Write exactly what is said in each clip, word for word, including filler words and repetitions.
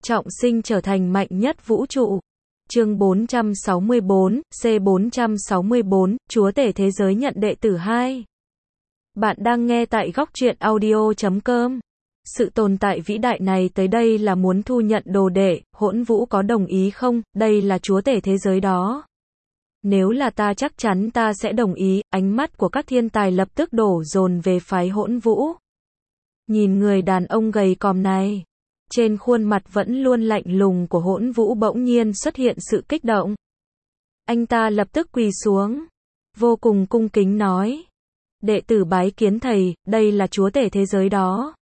trọng sinh trở thành mạnh nhất vũ trụ. Chương bốn trăm sáu mươi bốn, C bốn trăm sáu mươi bốn, Chúa tể thế giới nhận đệ tử hai. Bạn đang nghe tại góc truyện audio chấm com. Sự tồn tại vĩ đại này tới đây là muốn thu nhận đồ đệ, Hỗn Vũ có đồng ý không? Đây là chúa tể thế giới đó. Nếu là ta chắc chắn ta sẽ đồng ý, ánh mắt của các thiên tài lập tức đổ dồn về phái Hỗn Vũ. Nhìn người đàn ông gầy còm này, trên khuôn mặt vẫn luôn lạnh lùng của Hỗn Vũ bỗng nhiên xuất hiện sự kích động. Anh ta lập tức quỳ xuống, vô cùng cung kính nói: đệ tử bái kiến thầy, đây là chúa tể thế giới đó.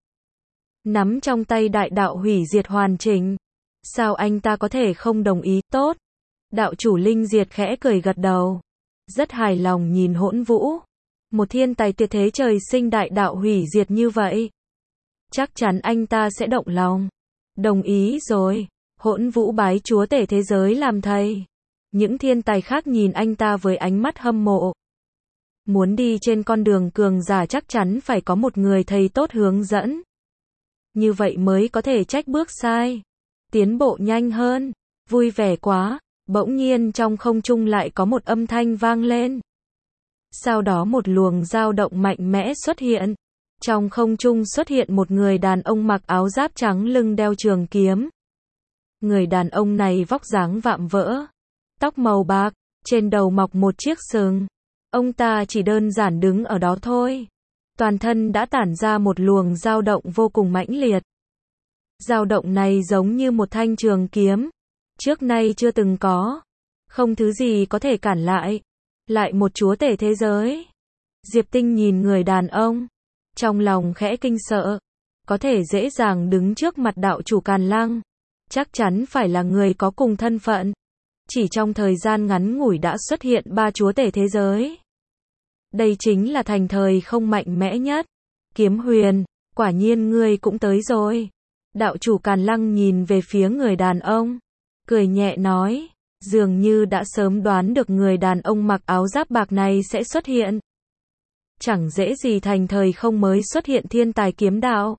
Nắm trong tay đại đạo hủy diệt hoàn chỉnh. Sao anh ta có thể không đồng ý? Tốt. Đạo chủ Linh Diệt khẽ cười gật đầu, rất hài lòng nhìn Hỗn Vũ. Một thiên tài tuyệt thế trời sinh đại đạo hủy diệt như vậy, chắc chắn anh ta sẽ động lòng. Đồng ý rồi. Hỗn Vũ bái chúa tể thế giới làm thầy. Những thiên tài khác nhìn anh ta với ánh mắt hâm mộ. Muốn đi trên con đường cường giả chắc chắn phải có một người thầy tốt hướng dẫn. Như vậy mới có thể trách bước sai, tiến bộ nhanh hơn. Vui vẻ quá. Bỗng nhiên trong không trung lại có một âm thanh vang lên. Sau đó một luồng dao động mạnh mẽ xuất hiện. Trong không trung xuất hiện một người đàn ông mặc áo giáp trắng, lưng đeo trường kiếm. Người đàn ông này vóc dáng vạm vỡ, tóc màu bạc, trên đầu mọc một chiếc sừng. Ông ta chỉ đơn giản đứng ở đó thôi, toàn thân đã tản ra một luồng dao động vô cùng mãnh liệt. Dao động này giống như một thanh trường kiếm, trước nay chưa từng có, không thứ gì có thể cản lại. Lại một chúa tể thế giới. Diệp Tinh nhìn người đàn ông, trong lòng khẽ kinh sợ, có thể dễ dàng đứng trước mặt đạo chủ Càn Lăng, chắc chắn phải là người có cùng thân phận. Chỉ trong thời gian ngắn ngủi đã xuất hiện ba chúa tể thế giới. Đây chính là thành thời không mạnh mẽ nhất. Kiếm Huyền, quả nhiên ngươi cũng tới rồi. Đạo chủ Càn Lăng nhìn về phía người đàn ông, cười nhẹ nói, dường như đã sớm đoán được người đàn ông mặc áo giáp bạc này sẽ xuất hiện. Chẳng dễ gì thành thời không mới xuất hiện thiên tài kiếm đạo.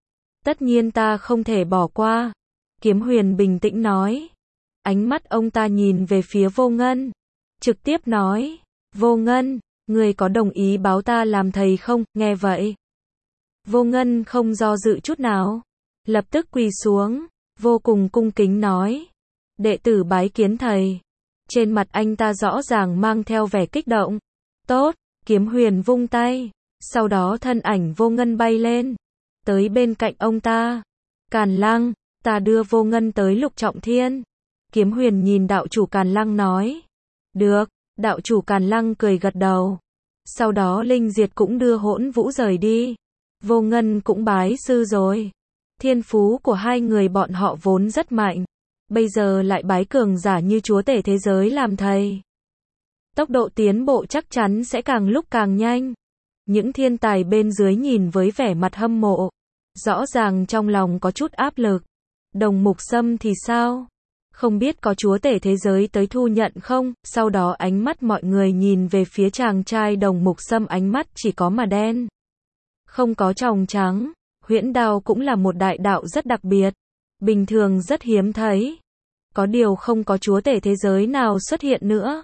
Tất nhiên ta không thể bỏ qua. Kiếm Huyền bình tĩnh nói. Ánh mắt ông ta nhìn về phía Vô Ngân, trực tiếp nói, Vô Ngân, người có đồng ý báo ta làm thầy không? Nghe vậy, Vô Ngân không do dự chút nào, lập tức quỳ xuống, vô cùng cung kính nói, đệ tử bái kiến thầy. Trên mặt anh ta rõ ràng mang theo vẻ kích động. Tốt. Kiếm Huyền vung tay, sau đó thân ảnh Vô Ngân bay lên, tới bên cạnh ông ta. Càn Lăng, ta đưa Vô Ngân tới Lục Trọng Thiên. Kiếm Huyền nhìn đạo chủ Càn Lăng nói. Được. Đạo chủ Càn Lăng cười gật đầu. Sau đó Linh Diệt cũng đưa Hỗn Vũ rời đi. Vô Ngân cũng bái sư rồi. Thiên phú của hai người bọn họ vốn rất mạnh, bây giờ lại bái cường giả như chúa tể thế giới làm thầy. Tốc độ tiến bộ chắc chắn sẽ càng lúc càng nhanh. Những thiên tài bên dưới nhìn với vẻ mặt hâm mộ, rõ ràng trong lòng có chút áp lực. Đồng Mục Sâm thì sao? Không biết có chúa tể thế giới tới thu nhận không? Sau đó ánh mắt mọi người nhìn về phía chàng trai Đồng Mục Sâm, ánh mắt chỉ có mà đen, không có tròng trắng. Huyễn đao cũng là một đại đạo rất đặc biệt, bình thường rất hiếm thấy. Có điều không có chúa tể thế giới nào xuất hiện nữa.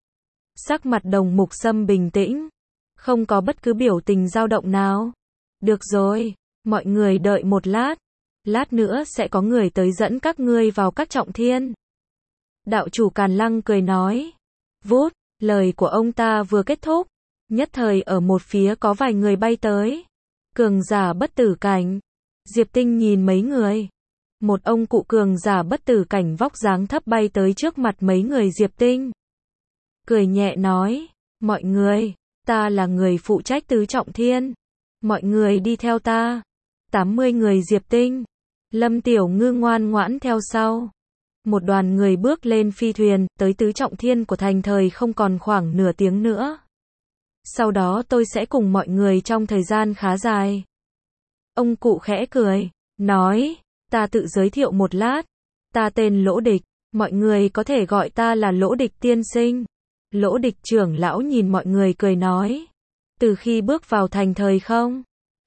Sắc mặt Đồng Mục Sâm bình tĩnh, không có bất cứ biểu tình dao động nào. Được rồi, mọi người đợi một lát, lát nữa sẽ có người tới dẫn các ngươi vào các trọng thiên. Đạo chủ Càn Lăng cười nói. Vút, lời của ông ta vừa kết thúc, nhất thời ở một phía có vài người bay tới. Cường giả bất tử cảnh. Diệp Tinh nhìn mấy người. Một ông cụ cường giả bất tử cảnh vóc dáng thấp bay tới trước mặt mấy người Diệp Tinh, cười nhẹ nói, mọi người, ta là người phụ trách tứ trọng thiên. Mọi người đi theo ta. tám mươi người Diệp Tinh. Lâm Tiểu Ngư ngoan ngoãn theo sau. Một đoàn người bước lên phi thuyền, tới tứ trọng thiên của thành thời không còn khoảng nửa tiếng nữa. Sau đó tôi sẽ cùng mọi người trong thời gian khá dài. Ông cụ khẽ cười, nói, ta tự giới thiệu một lát. Ta tên Lỗ Địch, mọi người có thể gọi ta là Lỗ Địch tiên sinh. Lỗ Địch trưởng lão nhìn mọi người cười nói, từ khi bước vào thành thời không,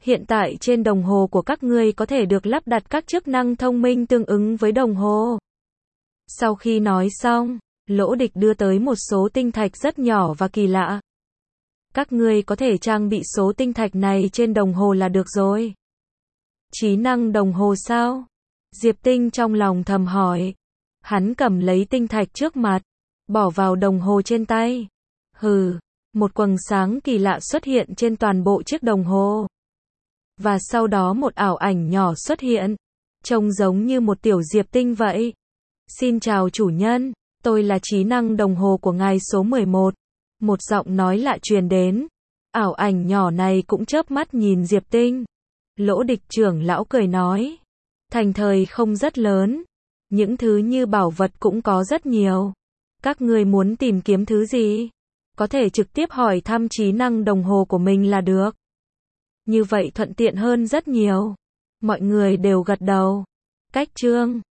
Hiện tại trên đồng hồ của các ngươi có thể được lắp đặt các chức năng thông minh tương ứng với đồng hồ. Sau khi nói xong, Lỗ Địch đưa tới một số tinh thạch rất nhỏ và kỳ lạ. Các ngươi có thể trang bị số tinh thạch này trên đồng hồ là được rồi. Trí năng đồng hồ sao? Diệp Tinh trong lòng thầm hỏi. Hắn cầm lấy tinh thạch trước mặt, bỏ vào đồng hồ trên tay. Hừ, một quầng sáng kỳ lạ xuất hiện trên toàn bộ chiếc đồng hồ. Và sau đó một ảo ảnh nhỏ xuất hiện, trông giống như một tiểu Diệp Tinh vậy. Xin chào chủ nhân, tôi là trí năng đồng hồ của ngài số mười một. Một giọng nói lạ truyền đến. Ảo ảnh nhỏ này cũng chớp mắt nhìn Diệp Tinh. Lỗ Địch trưởng lão cười nói. Thành thời không rất lớn. Những thứ như bảo vật cũng có rất nhiều. Các ngươi muốn tìm kiếm thứ gì? Có thể trực tiếp hỏi thăm trí năng đồng hồ của mình là được. Như vậy thuận tiện hơn rất nhiều. Mọi người đều gật đầu. Cách chương